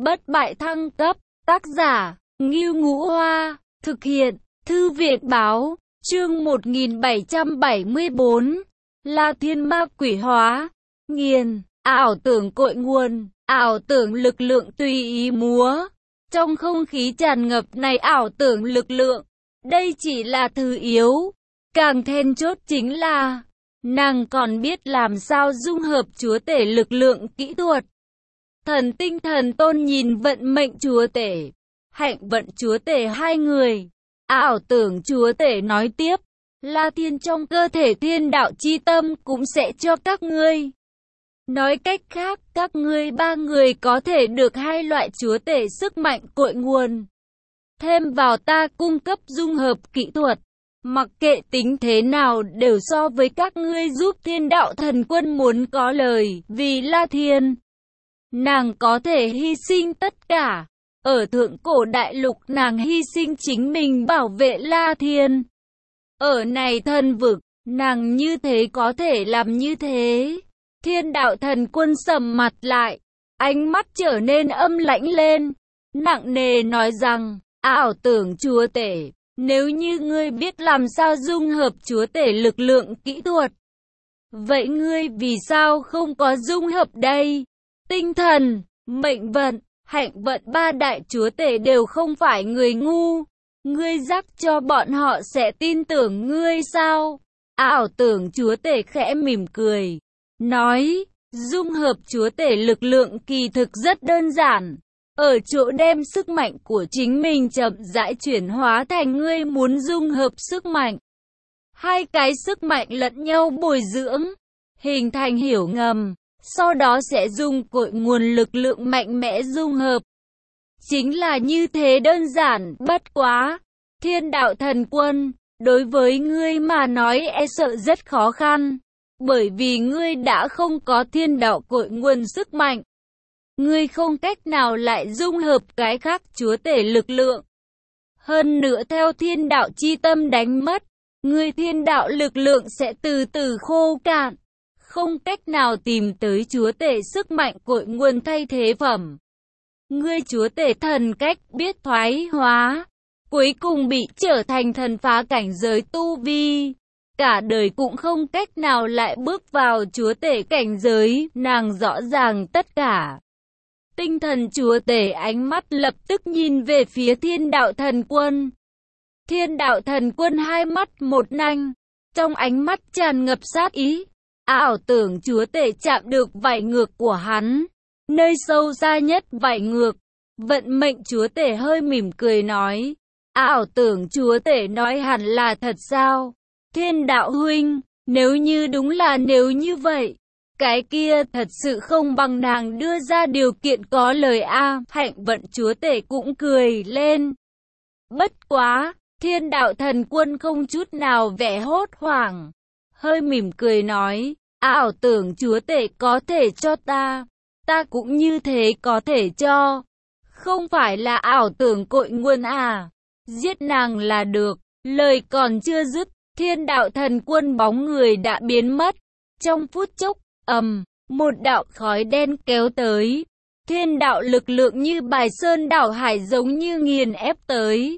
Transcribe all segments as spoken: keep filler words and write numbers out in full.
Bất bại thăng cấp, tác giả, Ngưu Ngũ Hoa, thực hiện, Thư viện báo, chương một nghìn bảy trăm bảy mươi bốn, La Thiên Ma Quỷ Hóa, nghiền, ảo tưởng cội nguồn, ảo tưởng lực lượng tùy ý múa. Trong không khí tràn ngập này ảo tưởng lực lượng, đây chỉ là thứ yếu, càng then chốt chính là, nàng còn biết làm sao dung hợp chúa tể lực lượng kỹ thuật. Thần tinh thần tôn nhìn vận mệnh chúa tể, hạnh vận chúa tể hai người. Ảo tưởng chúa tể nói tiếp, La Thiên trong cơ thể thiên đạo chi tâm cũng sẽ cho các ngươi. Nói cách khác, các ngươi ba người có thể được hai loại chúa tể sức mạnh cội nguồn. Thêm vào ta cung cấp dung hợp kỹ thuật, mặc kệ tính thế nào đều so với các ngươi giúp thiên đạo thần quân muốn có lời, vì La Thiên. Nàng có thể hy sinh tất cả. Ở thượng cổ đại lục nàng hy sinh chính mình bảo vệ La Thiên. Ở này thần vực, nàng như thế có thể làm như thế. Thiên đạo thần quân sầm mặt lại, ánh mắt trở nên âm lãnh lên, nặng nề nói rằng, ảo tưởng chúa tể, nếu như ngươi biết làm sao dung hợp chúa tể lực lượng kỹ thuật, vậy ngươi vì sao không có dung hợp đây? Tinh thần, mệnh vận, hạnh vận ba đại chúa tể đều không phải người ngu. Ngươi rắc cho bọn họ sẽ tin tưởng ngươi sao? Ảo tưởng chúa tể khẽ mỉm cười, nói, dung hợp chúa tể lực lượng kỳ thực rất đơn giản. Ở chỗ đem sức mạnh của chính mình chậm rãi chuyển hóa thành ngươi muốn dung hợp sức mạnh. Hai cái sức mạnh lẫn nhau bồi dưỡng, hình thành hiểu ngầm. Sau đó sẽ dùng cội nguồn lực lượng mạnh mẽ dung hợp. Chính là như thế đơn giản, bất quá. Thiên đạo thần quân, đối với ngươi mà nói e sợ rất khó khăn. Bởi vì ngươi đã không có thiên đạo cội nguồn sức mạnh. Ngươi không cách nào lại dung hợp cái khác chúa tể lực lượng. Hơn nữa theo thiên đạo chi tâm đánh mất, ngươi thiên đạo lực lượng sẽ từ từ khô cạn. Không cách nào tìm tới chúa tể sức mạnh cội nguồn thay thế phẩm. Ngươi chúa tể thần cách biết thoái hóa, cuối cùng bị trở thành thần phá cảnh giới tu vi. Cả đời cũng không cách nào lại bước vào chúa tể cảnh giới, nàng rõ ràng tất cả. Tinh thần chúa tể ánh mắt lập tức nhìn về phía thiên đạo thần quân. Thiên đạo thần quân hai mắt một nanh, trong ánh mắt tràn ngập sát ý. Ảo tưởng chúa tể chạm được vảy ngược của hắn, nơi sâu xa nhất vảy ngược. Vận mệnh chúa tể hơi mỉm cười nói, ảo tưởng chúa tể nói hẳn là thật sao? Thiên đạo huynh, nếu như đúng là nếu như vậy, cái kia thật sự không bằng nàng đưa ra điều kiện có lời a. Hạnh vận chúa tể cũng cười lên. Bất quá, thiên đạo thần quân không chút nào vẻ hốt hoảng. Hơi mỉm cười nói, ảo tưởng chúa tể có thể cho ta, ta cũng như thế có thể cho. Không phải là ảo tưởng cội nguồn à, giết nàng là được. Lời còn chưa dứt, thiên đạo thần quân bóng người đã biến mất. Trong phút chốc, ầm, một đạo khói đen kéo tới. Thiên đạo lực lượng như bài sơn đảo hải giống như nghiền ép tới.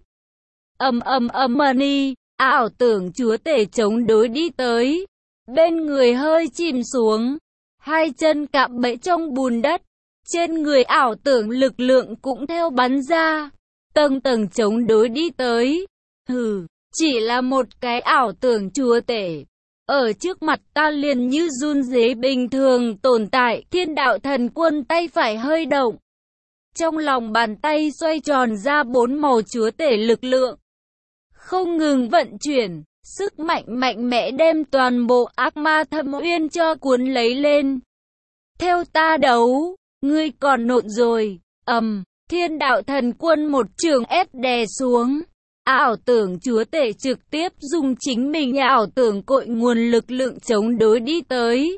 Ầm ầm ầm mani, ảo tưởng chúa tể chống đối đi tới. Bên người hơi chìm xuống, hai chân cạm bẫy trong bùn đất, trên người ảo tưởng lực lượng cũng theo bắn ra, tầng tầng chống đối đi tới. Hừ, chỉ là một cái ảo tưởng chúa tể, ở trước mặt ta liền như run rế bình thường tồn tại. Thiên đạo thần quân tay phải hơi động, trong lòng bàn tay xoay tròn ra bốn màu chúa tể lực lượng, không ngừng vận chuyển. Sức mạnh mạnh mẽ đem toàn bộ ác ma thâm uyên cho cuốn lấy lên. Theo ta đấu, ngươi còn nộn rồi. Ầm, thiên đạo thần quân một trường ép đè xuống. Ảo tưởng chúa tể trực tiếp dùng chính mình ảo tưởng cội nguồn lực lượng chống đối đi tới.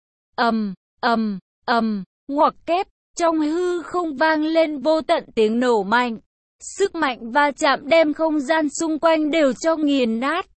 Ầm, ầm, ầm, ngoặc kép, trong hư không vang lên vô tận tiếng nổ mạnh. Sức mạnh va chạm đem không gian xung quanh đều cho nghiền nát.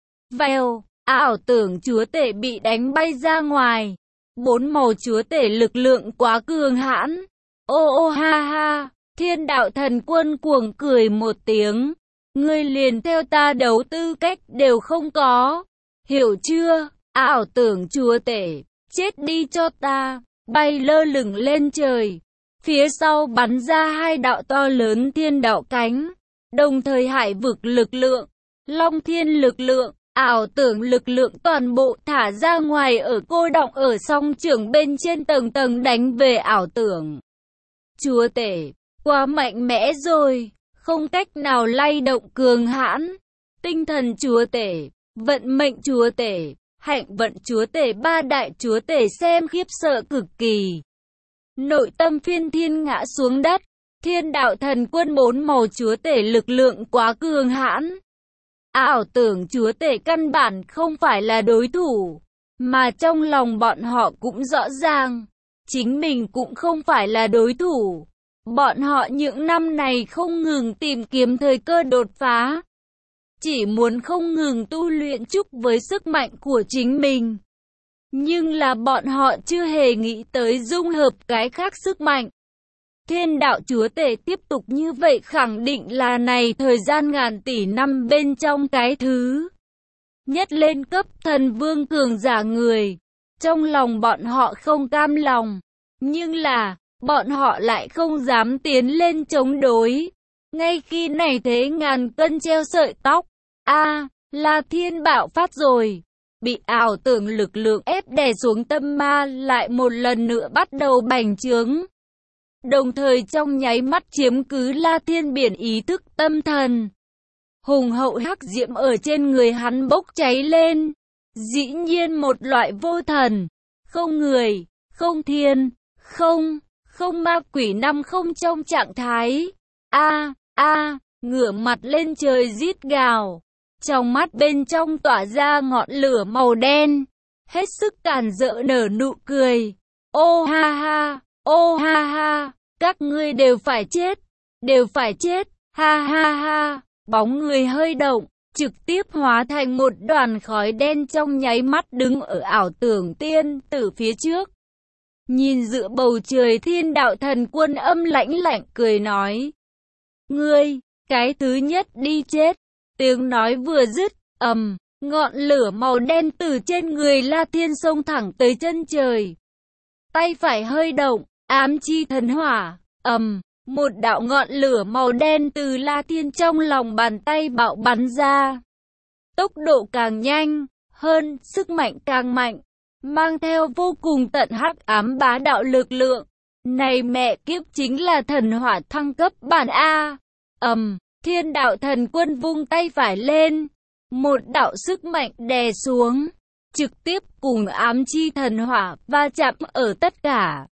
Vèo, ảo tưởng chúa tể bị đánh bay ra ngoài. Bốn màu chúa tể lực lượng quá cường hãn. Ô ô ha ha, thiên đạo thần quân cuồng cười một tiếng. Ngươi liền theo ta đấu tư cách đều không có. Hiểu chưa? Ảo tưởng chúa tể, chết đi cho ta. Bay lơ lửng lên trời. Phía sau bắn ra hai đạo to lớn thiên đạo cánh. Đồng thời hải vực lực lượng, long thiên lực lượng, ảo tưởng lực lượng toàn bộ thả ra ngoài ở cô đọng ở song trường bên trên tầng tầng đánh về ảo tưởng. Chúa tể, quá mạnh mẽ rồi, không cách nào lay động cường hãn. Tinh thần chúa tể, vận mệnh chúa tể, hạnh vận chúa tể, ba đại chúa tể xem khiếp sợ cực kỳ. Nội tâm phiên thiên ngã xuống đất, thiên đạo thần quân bốn màu chúa tể lực lượng quá cường hãn. Ảo tưởng chúa tể căn bản không phải là đối thủ, mà trong lòng bọn họ cũng rõ ràng, chính mình cũng không phải là đối thủ. Bọn họ những năm này không ngừng tìm kiếm thời cơ đột phá, chỉ muốn không ngừng tu luyện chúc với sức mạnh của chính mình. Nhưng là bọn họ chưa hề nghĩ tới dung hợp cái khác sức mạnh. Thiên đạo chúa tể tiếp tục như vậy khẳng định là này thời gian ngàn tỷ năm bên trong cái thứ nhất lên cấp thần vương cường giả người. Trong lòng bọn họ không cam lòng, nhưng là bọn họ lại không dám tiến lên chống đối. Ngay khi này thế ngàn cân treo sợi tóc, a à, là thiên bạo phát rồi. Bị ảo tưởng lực lượng ép đè xuống tâm ma lại một lần nữa bắt đầu bành trướng. Đồng thời trong nháy mắt chiếm cứ La Thiên biển ý thức tâm thần. Hùng hậu hắc diễm ở trên người hắn bốc cháy lên. Dĩ nhiên một loại vô thần, không người, không thiên, không, không ma quỷ năm không trong trạng thái. A, a, ngửa mặt lên trời rít gào. Trong mắt bên trong tỏa ra ngọn lửa màu đen. Hết sức càn rỡ nở nụ cười. Ô ha ha, ô ha ha, các ngươi đều phải chết, đều phải chết, ha ha ha. Bóng người hơi động, trực tiếp hóa thành một đoàn khói đen trong nháy mắt đứng ở ảo tưởng tiên tử phía trước. Nhìn giữa bầu trời thiên đạo thần quân âm lãnh lạnh cười nói. Ngươi, cái thứ nhất đi chết. Tiếng nói vừa dứt, ầm, ngọn lửa màu đen từ trên người La Thiên xông thẳng tới chân trời. Tay phải hơi động, ám chi thần hỏa, ầm, một đạo ngọn lửa màu đen từ La Thiên trong lòng bàn tay bạo bắn ra. Tốc độ càng nhanh hơn, sức mạnh càng mạnh, mang theo vô cùng tận hắc ám bá đạo lực lượng. Này mẹ kiếp chính là thần hỏa thăng cấp bản A. Ầm. Thiên đạo thần quân vung tay phải lên, một đạo sức mạnh đè xuống, trực tiếp cùng ám chi thần hỏa va chạm ở tất cả.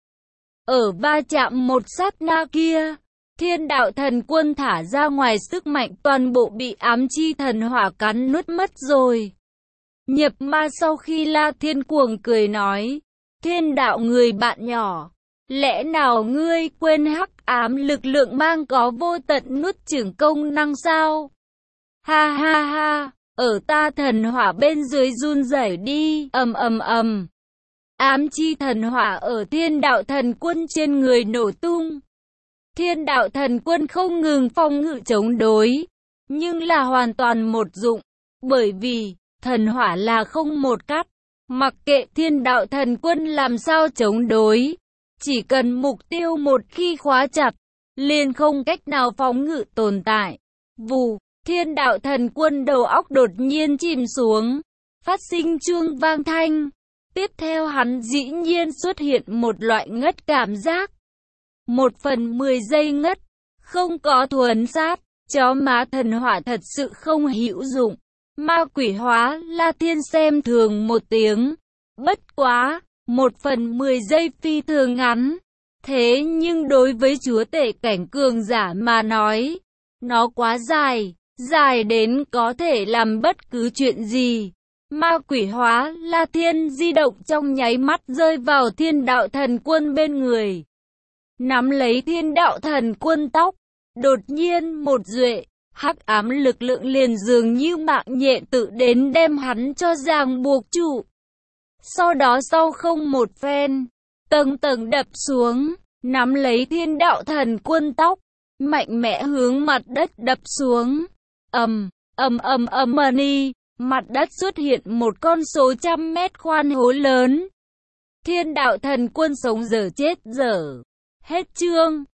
Ở va chạm một sát na kia, thiên đạo thần quân thả ra ngoài sức mạnh toàn bộ bị ám chi thần hỏa cắn nuốt mất rồi. Nhập ma sau khi La Thiên cuồng cười nói, thiên đạo người bạn nhỏ. Lẽ nào ngươi quên hắc ám lực lượng mang có vô tận nuốt chửng công năng sao? Ha ha ha, ở ta thần hỏa bên dưới run rẩy đi, ầm ầm ầm. Ám chi thần hỏa ở thiên đạo thần quân trên người nổ tung. Thiên đạo thần quân không ngừng phòng ngự chống đối, nhưng là hoàn toàn một dụng, bởi vì thần hỏa là không một cắt, mặc kệ thiên đạo thần quân làm sao chống đối. Chỉ cần mục tiêu một khi khóa chặt, liền không cách nào phóng ngự tồn tại. Vù, thiên đạo thần quân đầu óc đột nhiên chìm xuống, phát sinh chuông vang thanh. Tiếp theo hắn dĩ nhiên xuất hiện một loại ngất cảm giác. Một phần mười giây ngất, không có thuần sát, chó má thần hỏa thật sự không hữu dụng. Ma quỷ hóa, La Thiên xem thường một tiếng. Bất quá. Một phần mười giây phi thường ngắn. Thế nhưng đối với chúa tể cảnh cường giả mà nói, nó quá dài, dài đến có thể làm bất cứ chuyện gì. Ma quỷ hóa, La Thiên di động trong nháy mắt rơi vào thiên đạo thần quân bên người. Nắm lấy thiên đạo thần quân tóc, đột nhiên một duệ, hắc ám lực lượng liền dường như mạng nhện tự đến đem hắn cho ràng buộc trụ. Sau đó sau không một phen, tầng tầng đập xuống, nắm lấy thiên đạo thần quân tóc, mạnh mẽ hướng mặt đất đập xuống. Ầm, ầm ầm ầm mani, mặt đất xuất hiện một con số trăm mét khoan hố lớn. Thiên đạo thần quân sống dở chết dở. Hết chương.